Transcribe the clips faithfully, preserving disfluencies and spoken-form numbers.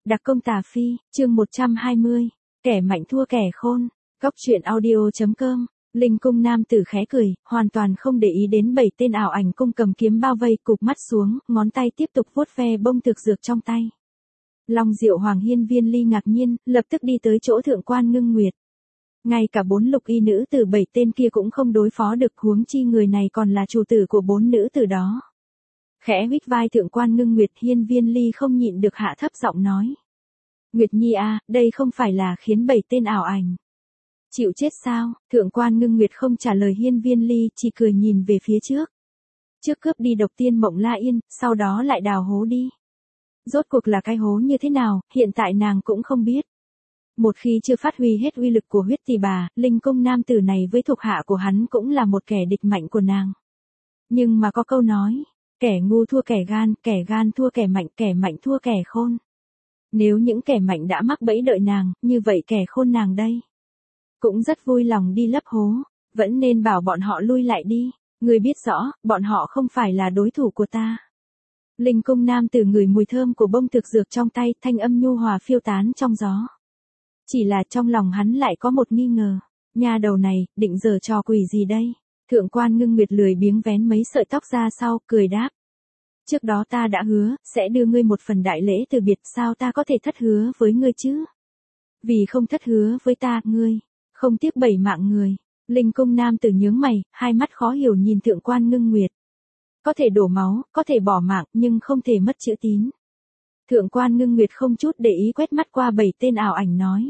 Đặc công Tà Phi, chương một trăm hai mươi, kẻ mạnh thua kẻ khôn, góc truyện audio chấm com. Linh cung nam tử khẽ cười, hoàn toàn không để ý đến bảy tên ảo ảnh cung cầm kiếm bao vây, cụp mắt xuống, ngón tay tiếp tục vuốt ve bông thực dược trong tay. Long Diệu Hoàng Hiên Viên Ly ngạc nhiên, lập tức đi tới chỗ Thượng Quan Ngưng Nguyệt. Ngay cả bốn lục y nữ tử bảy tên kia cũng không đối phó được, huống chi người này còn là chủ tử của bốn nữ tử đó. Khẽ huých vai Thượng Quan Ngưng Nguyệt, Hiên Viên Ly không nhịn được hạ thấp giọng nói. Nguyệt Nhi à, đây không phải là khiến bảy tên ảo ảnh chịu chết sao? Thượng Quan Ngưng Nguyệt không trả lời Hiên Viên Ly, chỉ cười nhìn về phía trước. Trước cướp đi độc tiên Mộng La Yên, sau đó lại đào hố đi. Rốt cuộc là cái hố như thế nào, hiện tại nàng cũng không biết. Một khi chưa phát huy hết uy lực của huyết tỳ bà, linh cung nam tử này với thuộc hạ của hắn cũng là một kẻ địch mạnh của nàng. Nhưng mà có câu nói, kẻ ngu thua kẻ gan, kẻ gan thua kẻ mạnh, kẻ mạnh thua kẻ khôn. Nếu những kẻ mạnh đã mắc bẫy đợi nàng, như vậy kẻ khôn nàng đây cũng rất vui lòng đi lấp hố, vẫn nên bảo bọn họ lui lại đi, ngươi biết rõ, bọn họ không phải là đối thủ của ta. Linh cung nam tử ngửi mùi thơm của bông thực dược trong tay, thanh âm nhu hòa phiêu tán trong gió. Chỉ là trong lòng hắn lại có một nghi ngờ, nha đầu này, định giở trò quỷ gì đây? Thượng Quan Ngưng Nguyệt lười biếng vén mấy sợi tóc ra sau, cười đáp. Trước đó ta đã hứa, sẽ đưa ngươi một phần đại lễ từ biệt, sao ta có thể thất hứa với ngươi chứ? Vì không thất hứa với ta, ngươi không tiếc bảy mạng người. Linh cung nam tử nhướng mày, hai mắt khó hiểu nhìn Thượng Quan Ngưng Nguyệt. Có thể đổ máu, có thể bỏ mạng, nhưng không thể mất chữ tín. Thượng Quan Ngưng Nguyệt không chút để ý quét mắt qua bảy tên ảo ảnh nói.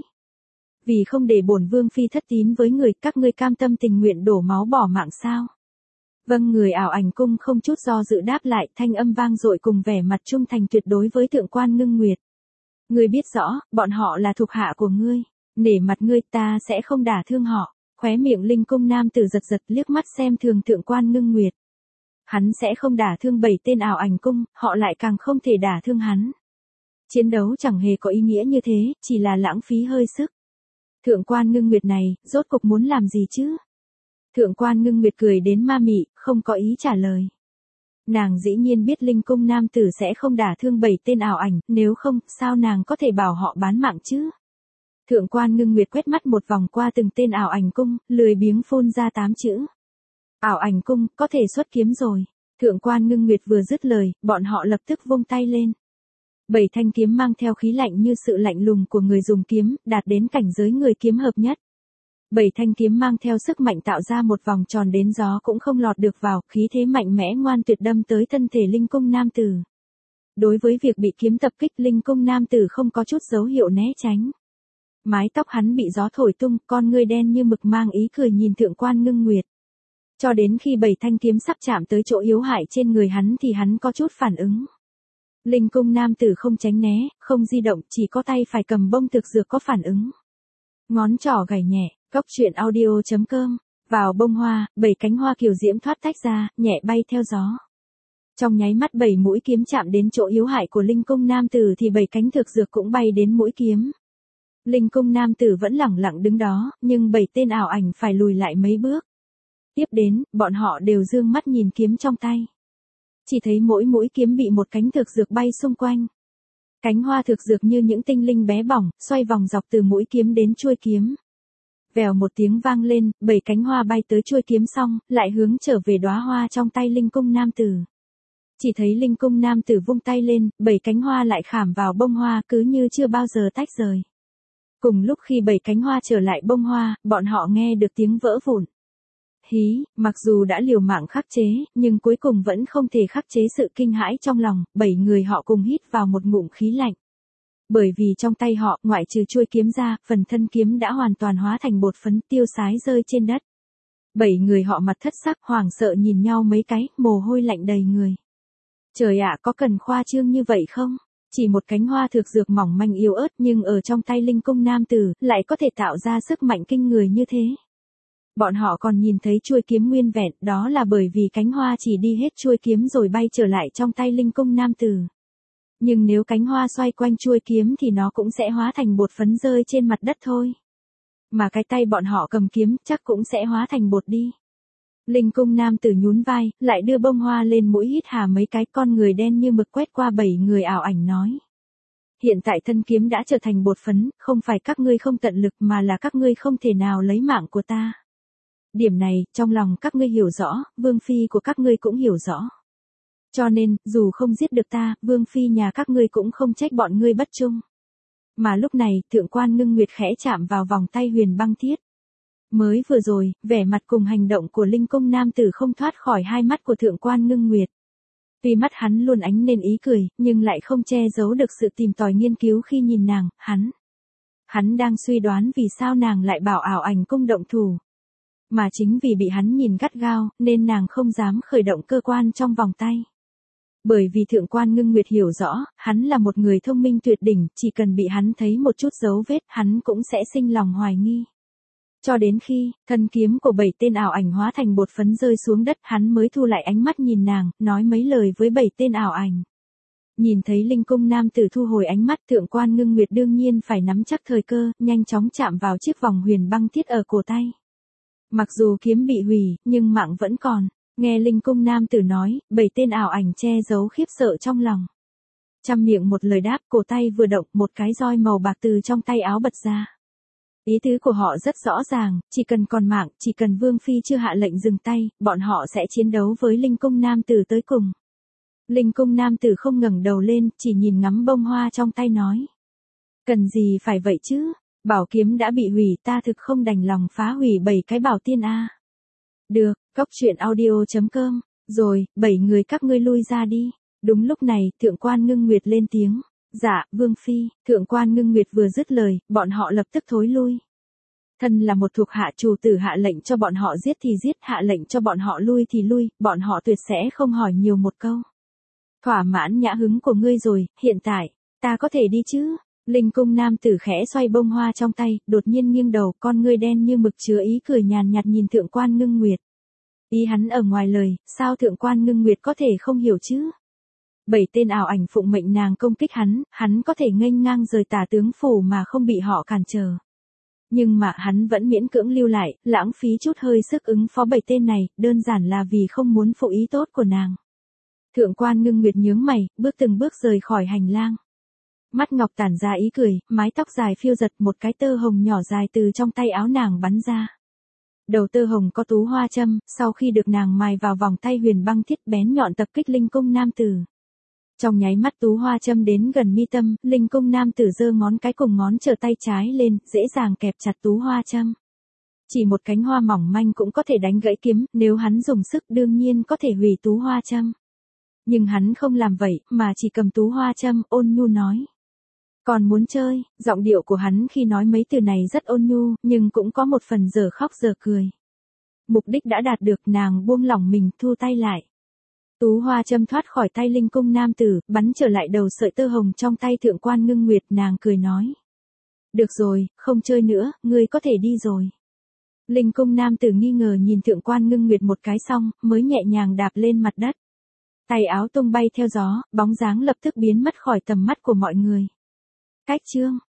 Vì không để bổn vương phi thất tín với người, các ngươi cam tâm tình nguyện đổ máu bỏ mạng sao? Vâng, người ảo ảnh cung không chút do dự đáp lại, thanh âm vang dội cùng vẻ mặt trung thành tuyệt đối với Thượng Quan Ngưng Nguyệt. Ngươi biết rõ, bọn họ là thuộc hạ của ngươi, nể mặt ngươi ta sẽ không đả thương họ. Khóe miệng linh cung nam tử giật giật, liếc mắt xem thường Thượng Quan Ngưng Nguyệt. Hắn sẽ không đả thương bảy tên ảo ảnh cung, họ lại càng không thể đả thương hắn. Chiến đấu chẳng hề có ý nghĩa như thế, chỉ là lãng phí hơi sức. Thượng Quan Ngưng Nguyệt này, rốt cục muốn làm gì chứ? Thượng Quan Ngưng Nguyệt cười đến ma mị, không có ý trả lời. Nàng dĩ nhiên biết linh cung nam tử sẽ không đả thương bảy tên ảo ảnh, nếu không, sao nàng có thể bảo họ bán mạng chứ? Thượng Quan Ngưng Nguyệt quét mắt một vòng qua từng tên ảo ảnh cung, lười biếng phun ra tám chữ. Ảo ảnh cung, có thể xuất kiếm rồi. Thượng Quan Ngưng Nguyệt vừa dứt lời, bọn họ lập tức vung tay lên. Bảy thanh kiếm mang theo khí lạnh như sự lạnh lùng của người dùng kiếm, đạt đến cảnh giới người kiếm hợp nhất. Bảy thanh kiếm mang theo sức mạnh tạo ra một vòng tròn đến gió cũng không lọt được vào, khí thế mạnh mẽ ngoan tuyệt đâm tới thân thể linh cung nam tử. Đối với việc bị kiếm tập kích, linh cung nam tử không có chút dấu hiệu né tránh. Mái tóc hắn bị gió thổi tung, con ngươi đen như mực mang ý cười nhìn Thượng Quan Ngưng Nguyệt. Cho đến khi bảy thanh kiếm sắp chạm tới chỗ yếu hại trên người hắn thì hắn có chút phản ứng. Linh cung nam tử không tránh né, không di động, chỉ có tay phải cầm bông thực dược có phản ứng. Ngón trỏ gảy nhẹ, góc truyện audio chấm com, vào bông hoa, bảy cánh hoa kiều diễm thoát tách ra, nhẹ bay theo gió. Trong nháy mắt bảy mũi kiếm chạm đến chỗ yếu hại của linh cung nam tử thì bảy cánh thực dược cũng bay đến mũi kiếm. Linh cung nam tử vẫn lẳng lặng đứng đó, nhưng bảy tên ảo ảnh phải lùi lại mấy bước. Tiếp đến, bọn họ đều dương mắt nhìn kiếm trong tay. Chỉ thấy mỗi mũi kiếm bị một cánh thực dược bay xung quanh. Cánh hoa thực dược như những tinh linh bé bỏng, xoay vòng dọc từ mũi kiếm đến chuôi kiếm. Vèo một tiếng vang lên, bảy cánh hoa bay tới chuôi kiếm xong, lại hướng trở về đóa hoa trong tay linh cung nam tử. Chỉ thấy linh cung nam tử vung tay lên, bảy cánh hoa lại khảm vào bông hoa cứ như chưa bao giờ tách rời. Cùng lúc khi bảy cánh hoa trở lại bông hoa, bọn họ nghe được tiếng vỡ vụn. Hí, mặc dù đã liều mạng khắc chế, nhưng cuối cùng vẫn không thể khắc chế sự kinh hãi trong lòng, bảy người họ cùng hít vào một ngụm khí lạnh. Bởi vì trong tay họ, ngoại trừ chuôi kiếm ra, phần thân kiếm đã hoàn toàn hóa thành bột phấn tiêu sái rơi trên đất. Bảy người họ mặt thất sắc, hoảng sợ nhìn nhau mấy cái, mồ hôi lạnh đầy người. Trời ạ, có cần khoa trương như vậy không? Chỉ một cánh hoa thực dược mỏng manh yếu ớt nhưng ở trong tay linh cung nam tử, lại có thể tạo ra sức mạnh kinh người như thế. Bọn họ còn nhìn thấy chuôi kiếm nguyên vẹn, đó là bởi vì cánh hoa chỉ đi hết chuôi kiếm rồi bay trở lại trong tay linh cung nam tử. Nhưng nếu cánh hoa xoay quanh chuôi kiếm thì nó cũng sẽ hóa thành bột phấn rơi trên mặt đất thôi. Mà cái tay bọn họ cầm kiếm chắc cũng sẽ hóa thành bột đi. Linh cung nam tử nhún vai, lại đưa bông hoa lên mũi hít hà mấy cái, con người đen như mực quét qua bảy người ảo ảnh nói. hiện tại thân kiếm đã trở thành bột phấn, không phải các ngươi không tận lực mà là các ngươi không thể nào lấy mạng của ta. Điểm này, trong lòng các ngươi hiểu rõ, vương phi của các ngươi cũng hiểu rõ. Cho nên, dù không giết được ta, vương phi nhà các ngươi cũng không trách bọn ngươi bất trung. Mà lúc này, thượng quan ngưng nguyệt khẽ chạm vào vòng tay Huyền Băng Thiết. Mới vừa rồi, vẻ mặt cùng hành động của Linh Cung nam tử không thoát khỏi hai mắt của thượng quan ngưng nguyệt. Tuy mắt hắn luôn ánh lên ý cười, nhưng lại không che giấu được sự tìm tòi nghiên cứu khi nhìn nàng, hắn. Hắn đang suy đoán vì sao nàng lại bảo ảo ảnh cung động thủ. Mà chính vì bị hắn nhìn gắt gao, nên nàng không dám khởi động cơ quan trong vòng tay. Bởi vì thượng quan ngưng nguyệt hiểu rõ, hắn là một người thông minh tuyệt đỉnh, chỉ cần bị hắn thấy một chút dấu vết, hắn cũng sẽ sinh lòng hoài nghi. Cho đến khi, thân kiếm của bảy tên ảo ảnh hóa thành bột phấn rơi xuống đất, hắn mới thu lại ánh mắt nhìn nàng, nói mấy lời với bảy tên ảo ảnh. Nhìn thấy Linh Cung nam tử thu hồi ánh mắt, thượng quan ngưng nguyệt đương nhiên phải nắm chắc thời cơ, nhanh chóng chạm vào chiếc vòng Huyền Băng Thiết ở cổ tay. Mặc dù kiếm bị hủy, nhưng mạng vẫn còn. Nghe Linh Cung nam tử nói, bảy tên ảo ảnh che giấu khiếp sợ trong lòng. Trăm miệng một lời đáp, cổ tay vừa động, một cái roi màu bạc từ trong tay áo bật ra. Ý tứ của họ rất rõ ràng, chỉ cần còn mạng, chỉ cần vương phi chưa hạ lệnh dừng tay, bọn họ sẽ chiến đấu với Linh Cung nam tử tới cùng. Linh Cung nam tử không ngẩng đầu lên, chỉ nhìn ngắm bông hoa trong tay nói. Cần gì phải vậy chứ, bảo kiếm đã bị hủy, ta thực không đành lòng phá hủy bảy cái bảo tiên a. Được, cóc truyện audio chấm com, rồi, bảy người các ngươi lui ra đi. Đúng lúc này, thượng quan ngưng nguyệt lên tiếng. Dạ, vương phi, thượng quan ngưng nguyệt vừa dứt lời, bọn họ lập tức thối lui. Thân là một thuộc hạ, chủ tử hạ lệnh cho bọn họ giết thì giết, hạ lệnh cho bọn họ lui thì lui, bọn họ tuyệt sẽ không hỏi nhiều một câu. Thỏa mãn nhã hứng của ngươi rồi, hiện tại, ta có thể đi chứ? Linh Cung nam tử khẽ xoay bông hoa trong tay, đột nhiên nghiêng đầu, con ngươi đen như mực chứa ý cười nhàn nhạt nhìn thượng quan ngưng nguyệt. Ý hắn ở ngoài lời, sao thượng quan ngưng nguyệt có thể không hiểu chứ? Bảy tên ảo ảnh phụng mệnh nàng công kích hắn, hắn có thể nghênh ngang rời Tả tướng phủ mà không bị họ cản trở. Nhưng mà hắn vẫn miễn cưỡng lưu lại, lãng phí chút hơi sức ứng phó bảy tên này, đơn giản là vì không muốn phụ ý tốt của nàng. Thượng quan ngưng nguyệt nhướng mày, bước từng bước rời khỏi hành lang. Mắt ngọc tản ra ý cười, mái tóc dài phiêu giật, một cái tơ hồng nhỏ dài từ trong tay áo nàng bắn ra. Đầu tơ hồng có tú hoa châm, sau khi được nàng mài vào vòng tay Huyền Băng Thiết bén nhọn tập kích Linh Cung nam tử. Trong nháy mắt tú hoa châm đến gần mi tâm, Linh Cung nam tử giơ ngón cái cùng ngón trở tay trái lên, dễ dàng kẹp chặt tú hoa châm. Chỉ một cánh hoa mỏng manh cũng có thể đánh gãy kiếm, nếu hắn dùng sức đương nhiên có thể hủy tú hoa châm. Nhưng hắn không làm vậy, mà chỉ cầm tú hoa châm, ôn nhu nói. Còn muốn chơi, giọng điệu của hắn khi nói mấy từ này rất ôn nhu, nhưng cũng có một phần giờ khóc giờ cười. Mục đích đã đạt được, nàng buông lỏng mình, thu tay lại. Tú hoa châm thoát khỏi tay Linh Cung nam tử, bắn trở lại đầu sợi tơ hồng trong tay thượng quan ngưng nguyệt, nàng cười nói. Được rồi, không chơi nữa, ngươi có thể đi rồi. Linh Cung nam tử nghi ngờ nhìn thượng quan ngưng nguyệt một cái xong, mới nhẹ nhàng đạp lên mặt đất. Tay áo tung bay theo gió, bóng dáng lập tức biến mất khỏi tầm mắt của mọi người. Cách chương